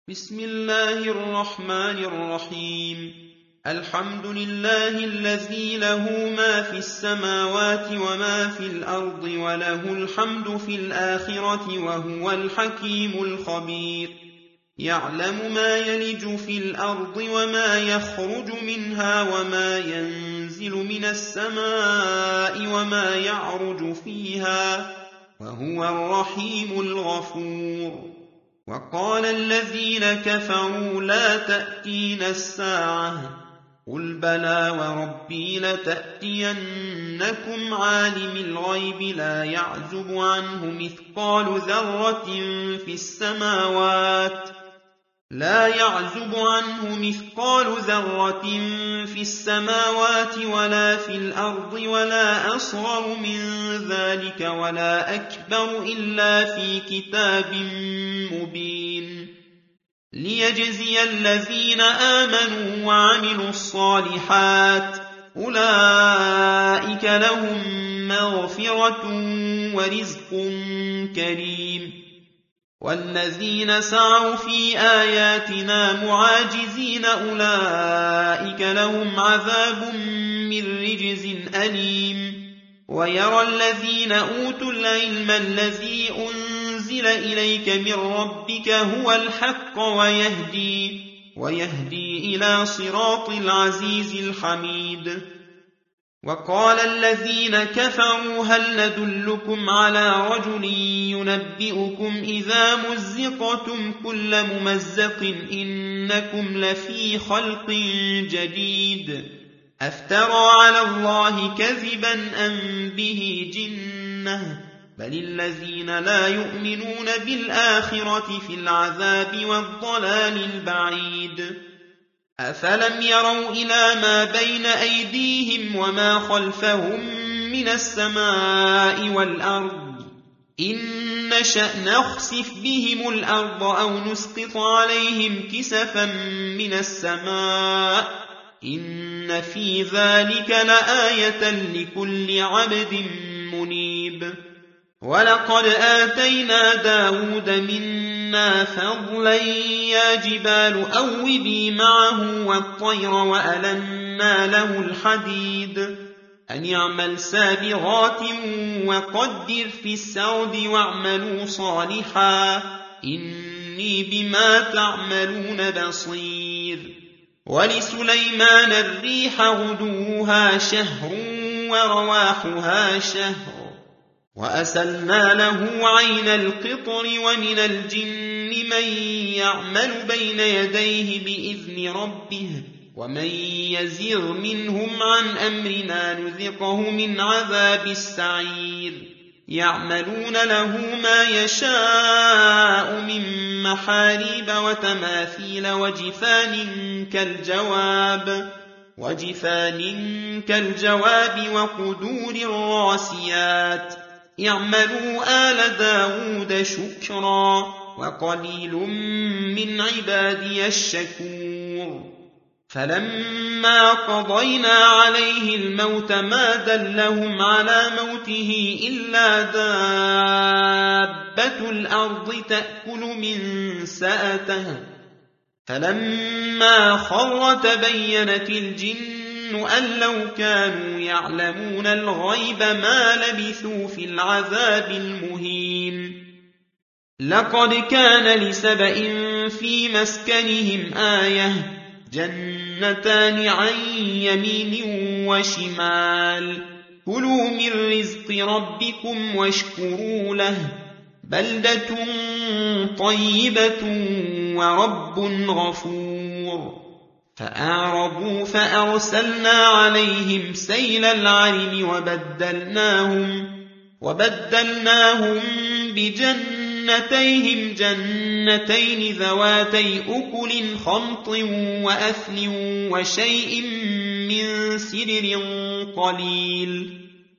بسم الله الرحمن الرحيم. الحمد لله الذي له ما في السماوات وما في الأرض وله الحمد في الآخرة وهو الحكيم الخبير. يعلم ما يلج في الأرض وما يخرج منها وما ينزل من السماء وما يعرج فيها وهو الرحيم الغفور. وقال الذين كفروا لا تأتينا الساعة قل بلى وربي لتأتينكم عالم الغيب لا يعزب عنه مثقال ذرة في السماوات ولا في الأرض ولا أصغر من ذلك ولا أكبر إلا في كتاب مبين ليجزي الذين آمنوا وعملوا الصالحات أولئك لهم مغفرة ورزق كريم. والذين سعوا في آياتنا معاجزين أولئك لهم عذاب من رجز أليم. ويرى الذين أوتوا العلم الذي أنزل إليك من ربك هو الحق ويهدي إلى صراط العزيز الحميد. وقال الذين كفروا هل ندلكم على رجل ينبئكم إذا مزقتم كل ممزق إنكم لفي خلق جديد أفترى على الله كذبا أم به جنة بل الذين لا يؤمنون بالآخرة في العذاب والضلال البعيد. أفلم يروا إلى ما بين أيديهم وما خلفهم من السماء والأرض إن نشأ نخسف بهم الأرض أو نسقط عليهم كسفا من السماء إن في ذلك لآية لكل عبد منيب. ولقد آتينا داود منا فضلا يا جبال أوبي معه والطير وألنا له الحديد أن يعمل سابغات وقدر في السرد واعملوا صالحا إني بما تعملون بصير. ولسليمان الريح غدوها شهر ورواحها شهر وأسلنا له عين القطر ومن الجن من يعمل بين يديه بإذن ربه ومن يزغ منهم عن أمرنا نذقه من عذاب السعير. يعملون له ما يشاء من محاريب وتماثيل وجفان كالجواب وقدور الراسيات. اعملوا آل داود شكرا وقليل من عبادي الشكور. فلما قضينا عليه الموت ما دلهم على موته إلا دابة الأرض تأكل من سأته فلما خر تبينت الجن أن لو كانوا يعلمون الغيب ما لبثوا في العذاب المهين. لقد كان لسبإ في مسكنهم آية جنتان عن يمين وشمال كلوا من رزق ربكم واشكروا له بلدة طيبة ورب غفور. فأعرضوا فأرسلنا عليهم سيل العرم وبدلناهم بجنتيهم جنتين ذواتي أكل خمط وأثل وشيء من سدر قليل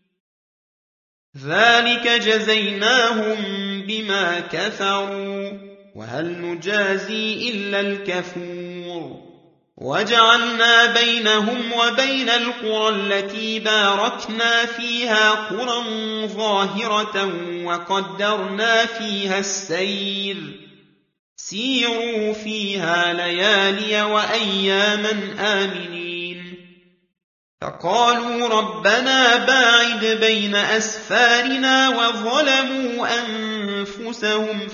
ذلك جزيناهم بما كفروا وهل نجازي إلا الكفور. وجعلنا بينهم وبين القرى التي باركنا فيها قرى ظاهرة وقدرنا فيها السير سيروا فيها ليالي وأياما آمنين فقالوا ربنا باعد بين أسفارنا وظلموا أنفسهم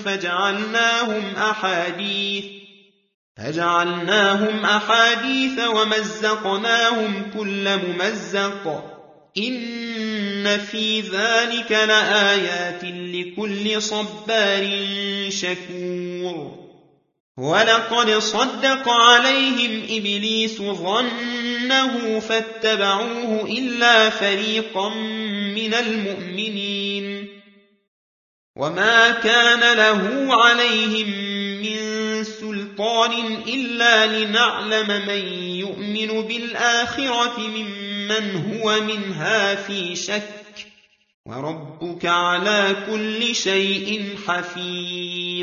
فجعلناهم أحاديث ومزقناهم كل ممزق إن في ذلك لآيات لكل صبار شكور ولقد صدق عليهم إبليس ظنه فاتبعوه إلا فريقا من المؤمنين وما كان له عليهم من سلطان إلا لنعلم من يؤمن بالآخرة ممن هو منها في شك وربك على كل شيء حفيظ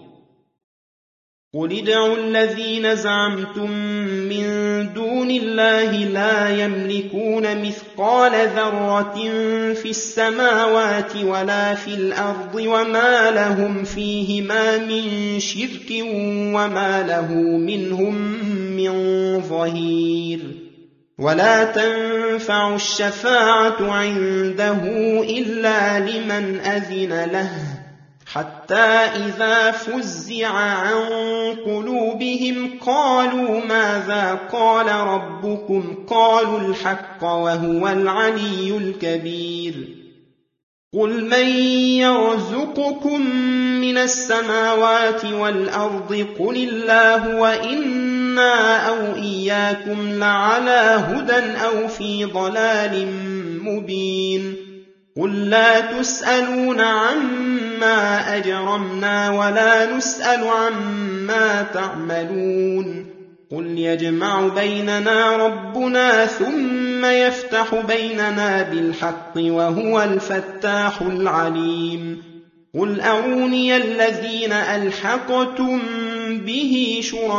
قل ادعوا الذين زعمتم من دون الله لا يملكون مثقال ذرة في السماوات ولا في الأرض وما لهم فيهما من شرك وما له منهم من ظهير ولا تنفع الشفاعة عنده إلا لمن أذن له حتى إذا فزع عن قلوبهم قالوا ماذا قال ربكم قالوا الحق وهو العلي الكبير قل من يرزقكم من السماوات والأرض قل الله وإنا أو إياكم لعلى هدى أو في ضلال مبين قل لا تسألون عما أجرمنا ولا نسأل عما تعملون قل يجمع بيننا ربنا ثم يفتح بيننا بالحق وهو الفتاح العليم قل أروني الذين ألحقتم به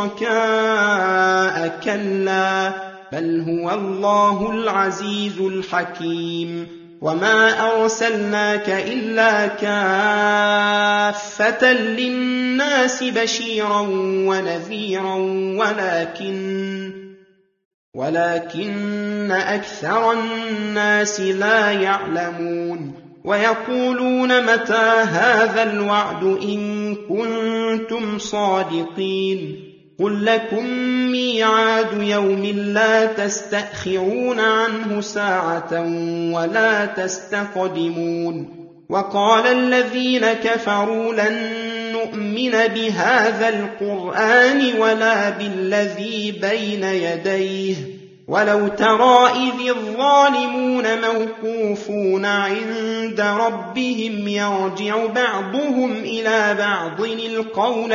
شركاء كلا بل هو الله العزيز الحكيم وما أرسلناك إلا كافة للناس بشيرا ونذيرا ولكن أكثر الناس لا يعلمون ويقولون متى هذا الوعد إن كنتم صادقين قل لكم ميعاد يوم لا تستأخرون عنه ساعة ولا تستقدمون وقال الذين كفروا لن نؤمن بهذا القرآن ولا بالذي بين يديه ولو ترى إذ الظالمون موقوفون عند ربهم يرجع بعضهم إلى بعض القول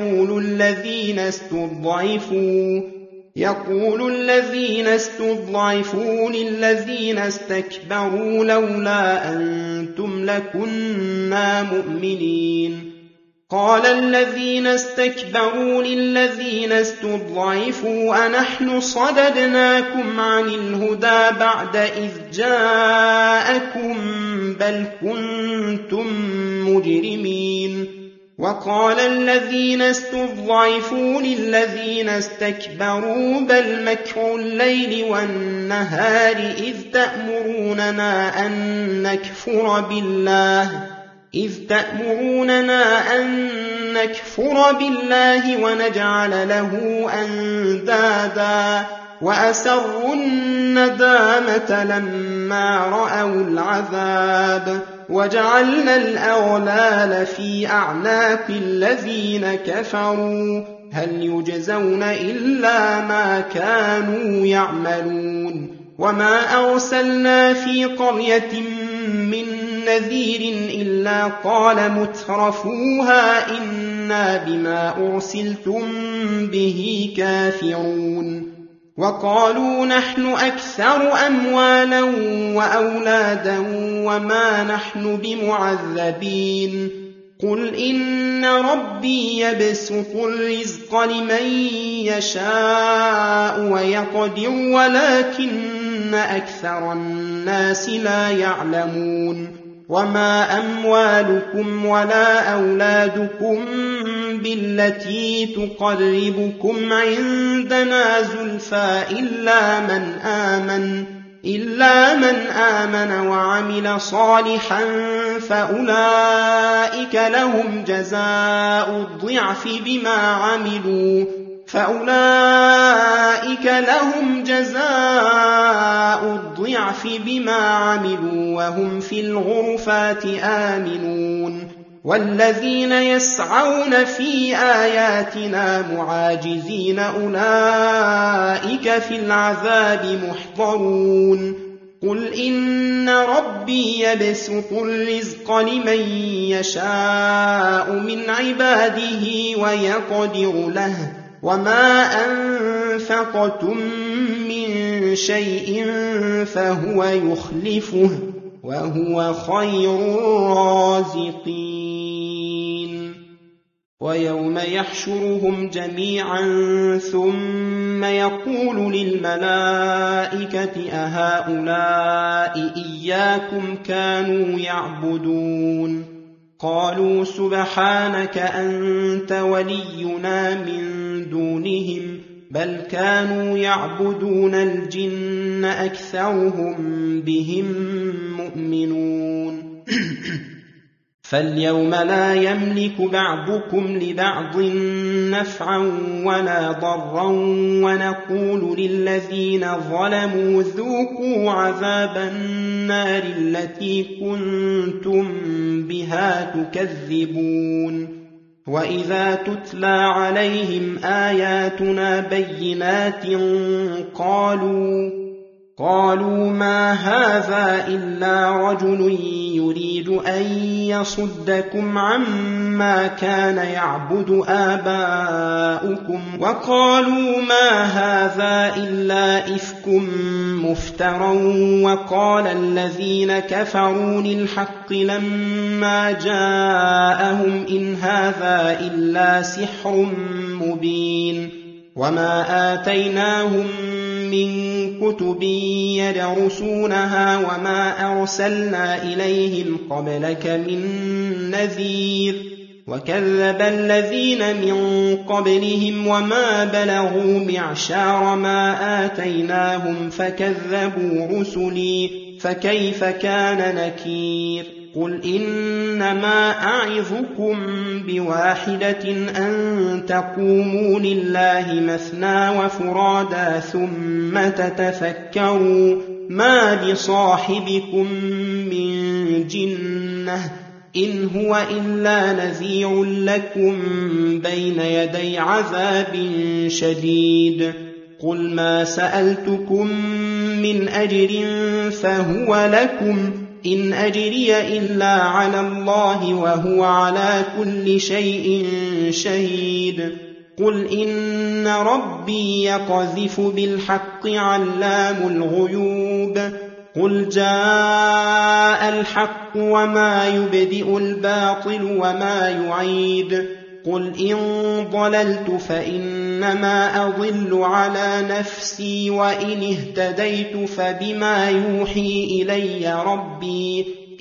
يقول الذين استضعفوا للذين استكبروا لولا أنتم لكنا مؤمنين قال الذين استكبروا للذين استضعفوا أنحن صددناكم عن الهدى بعد إذ جاءكم بل كنتم مجرمين وقال الذين استضعفوا للذين استكبروا بل مكر الليل والنهار إذ تأمروننا أن نكفر بالله ونجعل له أندادا وأسروا الندامة لما رأوا العذاب وجعلنا الأغلال في أعناق الذين كفروا هل يجزون إلا ما كانوا يعملون وما أرسلنا في قرية من نذير إلا قال مترفوها إنا بما أرسلتم به كافرون وقالوا نحن أكثر أموالا وأولادا وما نحن بمعذبين قل إن ربي يبسط الرزق لمن يشاء ويقدر ولكن أكثر الناس لا يعلمون وما أموالكم ولا أولادكم بالتي تقربكم عندنا زلفى إلا من آمن وعمل صالحا فأولئك لهم جزاء الضعف بما عملوا وهم في الغرفات آمنون والذين يسعون في آياتنا معاجزين أولئك في العذاب محضرون قل إن ربي يبسط الرزق لمن يشاء من عباده ويقدر له وما أنفقتم من شيء فهو يخلفه وهو خير الرازقين ويوم يحشرهم جميعا ثم يقول للملائكة أهؤلاء إياكم كانوا يعبدون قالوا سبحانك أنت ولينا من دونهم بل كانوا يعبدون الجن أكثرهم بهم مؤمنون فاليوم لا يملك بعضكم لبعض نفعا ولا ضرا ونقول للذين ظلموا ذوقوا عذاب النار التي كنتم بها تكذبون وإذا تتلى عليهم آياتنا بينات قالوا ما هذا إلا رجل يريد أن يصدكم عما كان يعبد آباؤكم وقالوا ما هذا إلا إفك مفترى وقال الذين كفروا للحق لما جاءهم إن هذا إلا سحر مبين وما آتيناهم من كتب يدرسونها وما أرسلنا إليهم قبلك من نذير وكذب الذين من قبلهم وما بلغوا معشار ما آتيناهم فكذبوا رسلي فكيف كان نكير قل إنما أعظكم بواحدة أن تقوموا لله مثنى وفرادا ثم تتفكروا ما بصاحبكم من جنة إن هو إلا نذير لكم بين يدي عذاب شديد قل ما سألتكم من أجر فهو لكم إن أجري إلا على الله وهو على كل شيء شهيد قل إن ربي يقذف بالحق علام الغيوب قل جاء الحق وما يبدئ الباطل وما يعيد قل إن ضللت فإنما أضل على نفسي وإن اهتديت فبما يوحي إلي ربي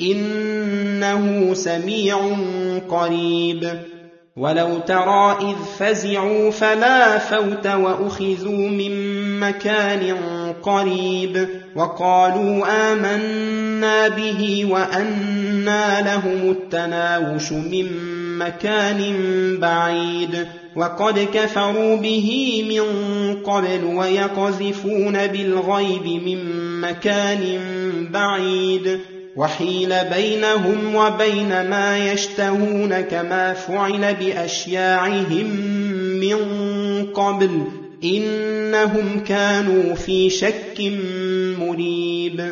إنه سميع قريب ولو ترى إذ فزعوا فلا فوت وأخذوا من مكان قريب وقالوا آمنا به وأنى لهم التناوش من مكان بعيد وقد كفروا به من قبل ويقذفون بالغيب من مكان بعيد وحيل بينهم وبين ما يشتهون كما فعل بأشياعهم من قبل إنهم كانوا في شك